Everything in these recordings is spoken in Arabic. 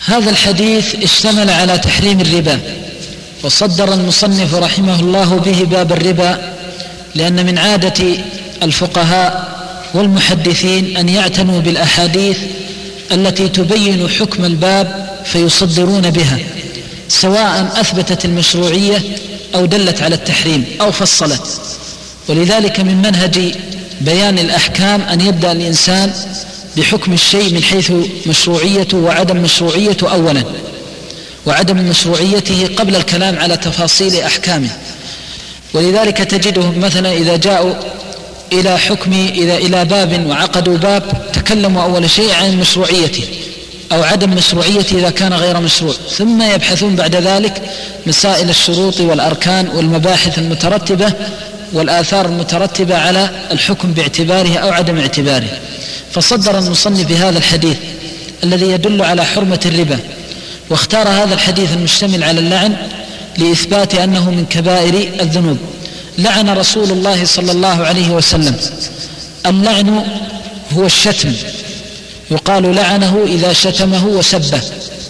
هذا الحديث اشتمل على تحريم الربا، وصدر المصنف رحمه الله به باب الربا، لأن من عادة الفقهاء والمحدثين أن يعتنوا بالأحاديث التي تبين حكم الباب فيصدرون بها، سواء أثبتت المشروعية أو دلت على التحريم أو فصلت. ولذلك من منهج بيان الأحكام أن يبدأ الإنسان بحكم الشيء من حيث مشروعيته وعدم مشروعيته أولا، وعدم مشروعيته قبل الكلام على تفاصيل أحكامه. ولذلك تجدهم مثلا إذا جاءوا إلى حكم إلى باب وعقدوا باب تكلموا أول شيء عن مشروعيته أو عدم مشروعيته إذا كان غير مشروع، ثم يبحثون بعد ذلك مسائل الشروط والأركان والمباحث المترتبة والآثار المترتبة على الحكم باعتباره أو عدم اعتباره. فصدر المصنف بهذا الحديث الذي يدل على حرمة الربا، واختار هذا الحديث المشتمل على اللعن لإثبات أنه من كبائر الذنوب. لعن رسول الله صلى الله عليه وسلم. اللعن هو الشتم، يقال لعنه إذا شتمه وسبه.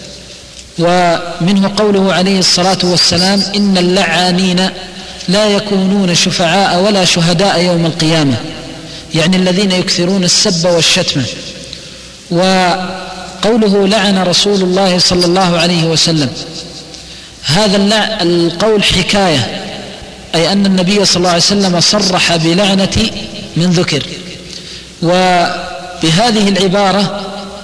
ومنه قوله عليه الصلاة والسلام: إن اللعانين لا يكونون شفعاء ولا شهداء يوم القيامة، يعني الذين يكثرون السب والشتم. وقوله لعن رسول الله صلى الله عليه وسلم، هذا القول حكاية، أي أن النبي صلى الله عليه وسلم صرح بلعنة من ذكر. وبهذه العبارة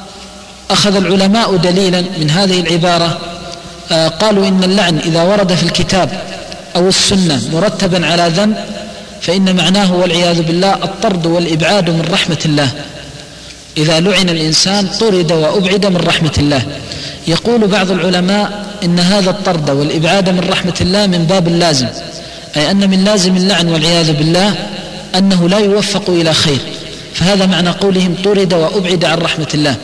أخذ العلماء دليلا من هذه العبارة، قالوا إن اللعن إذا ورد في الكتاب أو السنة مرتبا على ذنب فإن معناه والعياذ بالله الطرد والإبعاد من رحمة الله. إذا لعن الإنسان طرد وأبعد من رحمة الله. يقول بعض العلماء إن هذا الطرد والإبعاد من رحمة الله من باب اللازم، أي أن من لازم اللعن والعياذ بالله أنه لا يوفق إلى خير، فهذا معنى قولهم طرد وأبعد عن رحمة الله.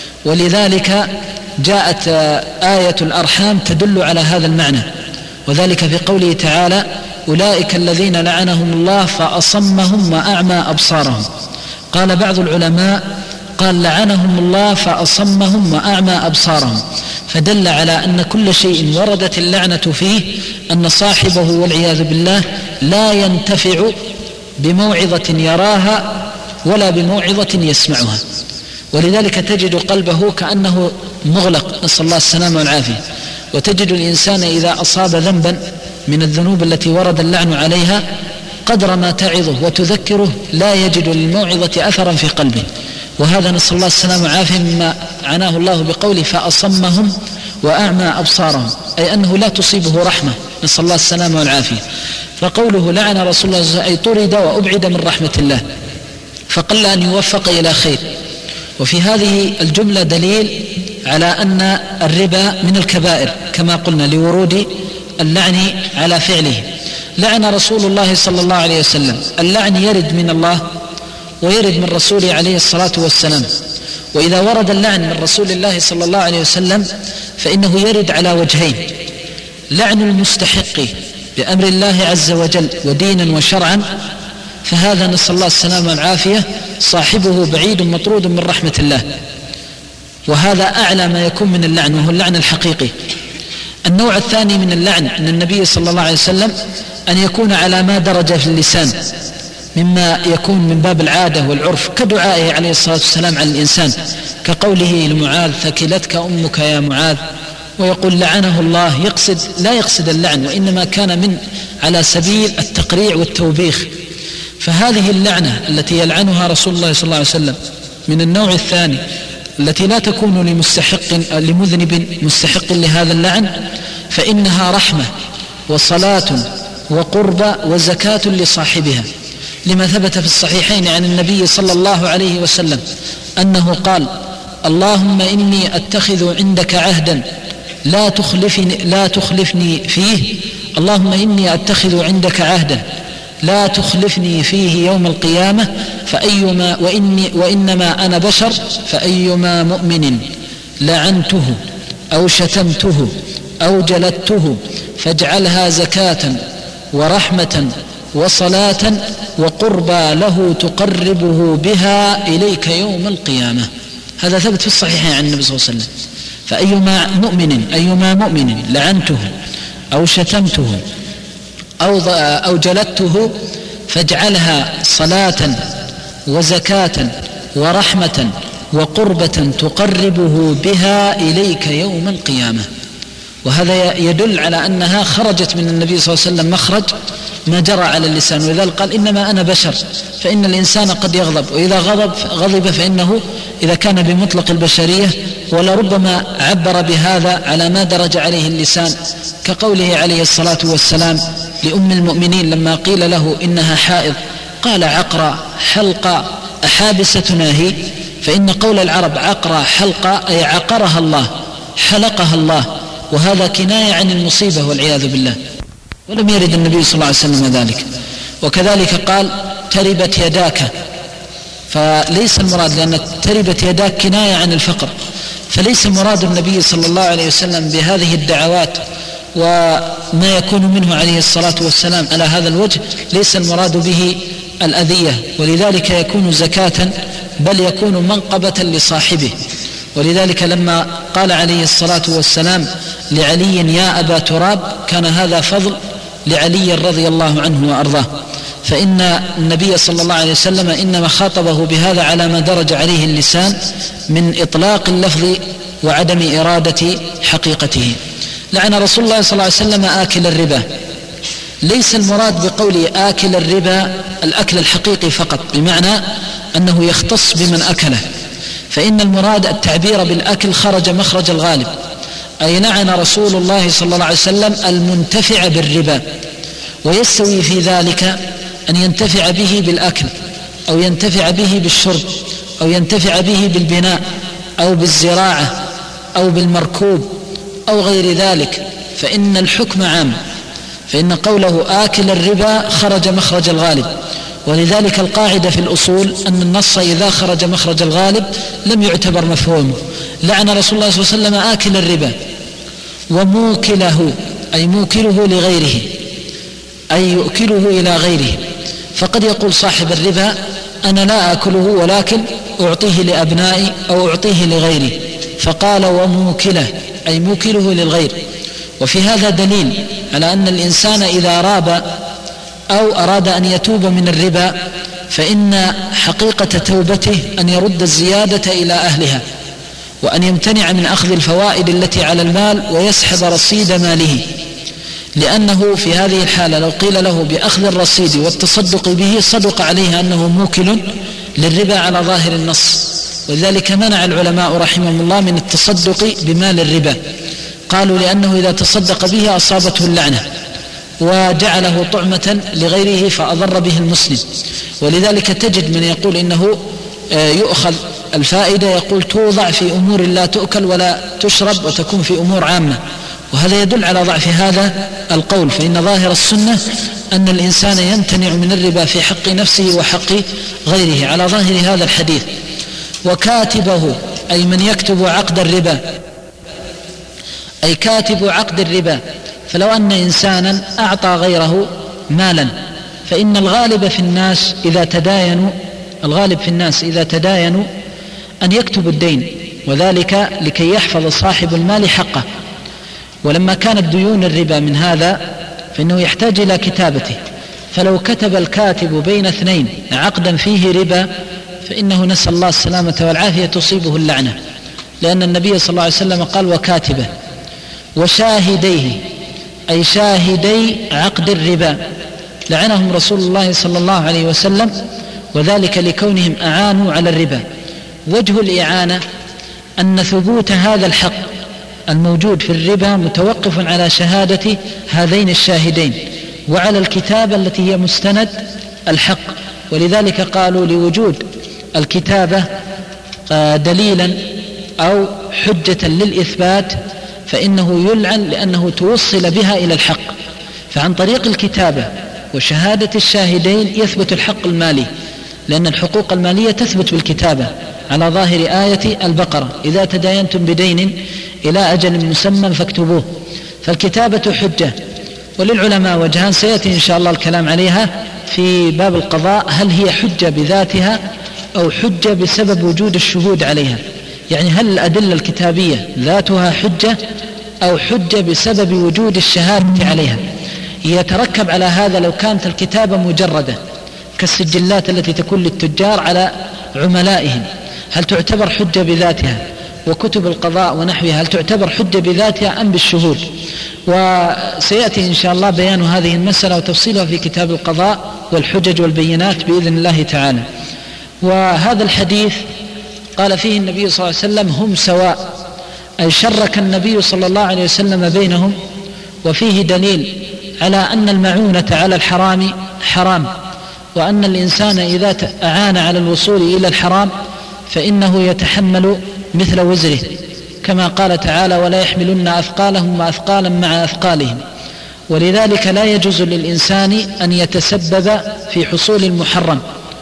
ولذلك جاءت آية الأرحام تدل على هذا المعنى، وذلك في قوله تعالى: أولئك الذين لعنهم الله فأصمهم وأعمى أبصارهم. قال بعض العلماء قال لعنهم الله فأصمهم وأعمى أبصارهم، فدل على أن كل شيء وردت اللعنة فيه أن صاحبه والعياذ بالله لا ينتفع بموعظة يراها ولا بموعظة يسمعها. ولذلك تجد قلبه كأنه مغلق، نسأل الله السلامة والعافية. وتجد الإنسان إذا أصاب ذنبا من الذنوب التي ورد اللعن عليها قدر ما تعظه وتذكره لا يجد للموعظة أثرا في قلبه، وهذا نسأل الله السلامة والعافية مما عناه الله بقوله فأصمهم وأعمى أبصارهم، أي أنه لا تصيبه رحمة، نسأل الله السلامة والعافية. فقوله لعن رسول الله أي طرد وأبعد من رحمة الله، فقل أن يوفق إلى خير. وفي هذه الجملة دليل على أن الربا من الكبائر كما قلنا لورود اللعن على فعله. لعن رسول الله صلى الله عليه وسلم. اللعن يرد من الله ويرد من رسوله عليه الصلاة والسلام. وإذا ورد اللعن من رسول الله صلى الله عليه وسلم فإنه يرد على وجهين: لعن المستحق بأمر الله عز وجل ودينا وشرعا، فهذا نسأل الله السلامة والعافية صاحبه بعيد مطرود من رحمة الله، وهذا أعلى ما يكون من اللعن، وهو اللعن الحقيقي. النوع الثاني من اللعن أن النبي صلى الله عليه وسلم أن يكون على ما درج في اللسان مما يكون من باب العادة والعرف، كدعائه عليه الصلاة والسلام على الإنسان، كقوله لمعاذ: ثكلتك أمك يا معاذ، ويقول لعنه الله، لا يقصد اللعن، وإنما كان من على سبيل التقريع والتوبيخ. فهذه اللعنة التي يلعنها رسول الله صلى الله عليه وسلم من النوع الثاني التي لا تكون لمذنب مستحق لهذا اللعن، فإنها رحمة وصلاة وقربة وزكاة لصاحبها، لما ثبت في الصحيحين عن النبي صلى الله عليه وسلم أنه قال: اللهم إني أتخذ عندك عهدا لا تخلفني فيه، اللهم إني أتخذ عندك عهدا لا تخلفني فيه يوم القيامة، وإنما أنا بشر، فأيما مؤمن لعنته أو شتمته أو جلدته فاجعلها زكاة ورحمة وصلاة وقربى له تقربه بها إليك يوم القيامة. هذا ثبت في الصحيحين عن النبي صلى الله عليه وسلم. فأيما مؤمن لعنته أو شتمته أو جلدته فاجعلها صلاة وزكاة ورحمة وقربة تقربه بها إليك يوم القيامة. وهذا يدل على أنها خرجت من النبي صلى الله عليه وسلم مخرج ما جرى على اللسان، ولذلك قال إنما أنا بشر، فإن الإنسان قد يغضب، وإذا غضب فإنه إذا كان بمطلق البشرية، ولربما عبر بهذا على ما درج عليه اللسان، كقوله عليه الصلاة والسلام لأم المؤمنين لما قيل له إنها حائض قال عقرى حلقى أحابستنا هي، فإن قول العرب عقرى حلقى أي عقرها الله حلقها الله، وهذا كناية عن المصيبة والعياذ بالله، ولم يرد النبي صلى الله عليه وسلم ذلك. وكذلك قال تربت يداك، فليس المراد، لأن تربت يداك كناية عن الفقر، فليس مراد النبي صلى الله عليه وسلم بهذه الدعوات وما يكون منه عليه الصلاة والسلام على هذا الوجه ليس المراد به الأذية، ولذلك يكون زكاة بل يكون منقبة لصاحبه. ولذلك لما قال عليه الصلاة والسلام لعلي يا أبا تراب كان هذا فضل لعلي رضي الله عنه وأرضاه، فإن النبي صلى الله عليه وسلم إنما خاطبه بهذا على ما درج عليه اللسان من إطلاق اللفظ وعدم إرادة حقيقته. لعن رسول الله صلى الله عليه وسلم آكل الربا، ليس المراد بقول آكل الربا الأكل الحقيقي فقط، بمعنى أنه يختص بمن أكله، فإن المراد التعبير بالأكل خرج مخرج الغالب، أي لعن رسول الله صلى الله عليه وسلم المنتفع بالربا، ويستوي في ذلك أن ينتفع به بالأكل أو ينتفع به بالشرب أو ينتفع به بالبناء أو بالزراعة أو بالمركوب أو غير ذلك، فإن الحكم عام، فإن قوله آكل الربا خرج مخرج الغالب. ولذلك القاعدة في الأصول أن النص إذا خرج مخرج الغالب لم يعتبر مفهومه. لعن رسول الله صلى الله عليه وسلم آكل الربا وموكله، أي موكله لغيره، أي يؤكله إلى غيره، فقد يقول صاحب الربا أنا لا أكله ولكن أعطيه لأبنائي أو أعطيه لغيري، فقال وموكله أي موكله للغير. وفي هذا دليل على أن الإنسان إذا راب أو أراد أن يتوب من الربا فإن حقيقة توبته أن يرد الزيادة إلى أهلها، وأن يمتنع من أخذ الفوائد التي على المال ويسحب رصيد ماله، لأنه في هذه الحالة لو قيل له بأخذ الرصيد والتصدق به صدق عليه أنه موكل للربا على ظاهر النص. ولذلك منع العلماء رحمهم الله من التصدق بمال الربا، قالوا لأنه إذا تصدق به أصابته اللعنة وجعله طعمة لغيره فأضر به المسلم. ولذلك تجد من يقول إنه يؤخذ الفائدة يقول توضع في أمور لا تؤكل ولا تشرب وتكون في أمور عامة، وهذا يدل على ضعف هذا القول، فإن ظاهر السنة أن الإنسان يمتنع من الربا في حق نفسه وحق غيره على ظاهر هذا الحديث. وكاتبه أي من يكتب عقد الربا، أي كاتب عقد الربا، فلو أن إنسانا أعطى غيره مالا، فإن الغالب في الناس إذا تداينوا أن يكتبوا الدين، وذلك لكي يحفظ صاحب المال حقه. ولما كانت ديون الربا من هذا فإنه يحتاج إلى كتابته، فلو كتب الكاتب بين اثنين عقدا فيه ربا فإنه نسأل الله السلامة والعافية تصيبه اللعنة، لأن النبي صلى الله عليه وسلم قال وكاتبه. وشاهديه أي شاهدي عقد الربا لعنهم رسول الله صلى الله عليه وسلم، وذلك لكونهم أعانوا على الربا. وجه الإعانة أن ثبوت هذا الحق الموجود في الربا متوقف على شهادة هذين الشاهدين وعلى الكتابة التي هي مستند الحق، ولذلك قالوا لوجود الكتابة دليلا أو حجة للإثبات فإنه يلعن لأنه توصل بها إلى الحق. فعن طريق الكتابة وشهادة الشاهدين يثبت الحق المالي، لأن الحقوق المالية تثبت بالكتابة على ظاهر آية البقرة إذا تداينتم بدين إلى أجل مسمى فاكتبوه، فالكتابة حجة. وللعلماء وجهان سيأتي إن شاء الله الكلام عليها في باب القضاء، هل هي حجة بذاتها أو حجة بسبب وجود الشهود عليها؟ يعني هل الأدلة الكتابية ذاتها حجة أو حجة بسبب وجود الشهادة عليها؟ يتركب على هذا لو كانت الكتابة مجردة كالسجلات التي تكون للتجار على عملائهم، هل تعتبر حجة بذاتها؟ وكتب القضاء ونحوها هل تعتبر حجة بذاتها أم بالشهود؟ وسيأتي إن شاء الله بيان هذه المسألة وتفصيلها في كتاب القضاء والحجج والبينات بإذن الله تعالى. وهذا الحديث قال فيه النبي صلى الله عليه وسلم هم سواء، أي شرك النبي صلى الله عليه وسلم بينهم، وفيه دليل على أن المعونة على الحرام حرام، وأن الإنسان إذا أعان على الوصول إلى الحرام فإنه يتحمل مثل وزره، كما قال تعالى ولا يحملن أثقالهم وأثقالا مع أثقالهم. ولذلك لا يجوز للإنسان أن يتسبب في حصول المحرم.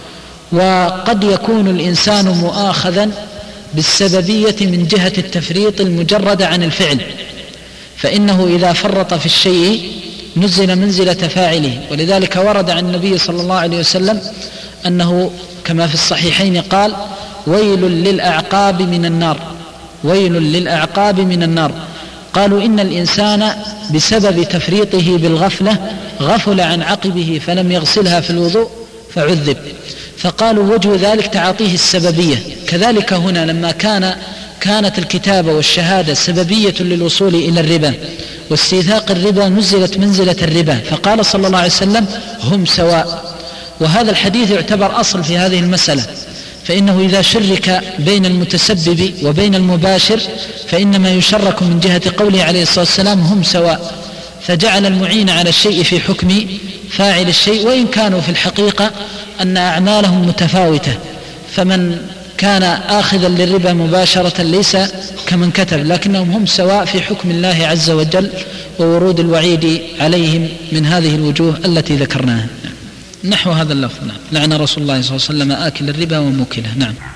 وقد يكون الإنسان مؤاخذا بالسببية من جهة التفريط المجرد عن الفعل، فإنه إذا فرط في الشيء نزل منزلة فاعله. ولذلك ورد عن النبي صلى الله عليه وسلم أنه كما في الصحيحين قال ويل للأعقاب من النار، ويل للأعقاب من النار. قالوا إن الإنسان بسبب تفريطه بالغفلة غفل عن عقبه فلم يغسلها في الوضوء فعذب، فقالوا وجه ذلك تعاطيه السببية. كذلك هنا لما كانت الكتابة والشهادة سببية للوصول إلى الربا واستيثاق الربا نزلت منزلة الربا، فقال صلى الله عليه وسلم هم سواء. وهذا الحديث يعتبر أصل في هذه المسألة، فإنه إذا شرك بين المتسبب وبين المباشر فإنما يشرك من جهة قوله عليه الصلاة والسلام هم سواء، فجعل المعين على الشيء في حكم فاعل الشيء، وإن كانوا في الحقيقة أن أعمالهم متفاوتة، فمن كان آخذا للربا مباشرة ليس كمن كتب، لكنهم هم سواء في حكم الله عز وجل وورود الوعيد عليهم من هذه الوجوه التي ذكرناها. نحو هذا اللفظ. نعم. لعن رسول الله صلى الله عليه وسلم آكل الربا وموكله. نعم.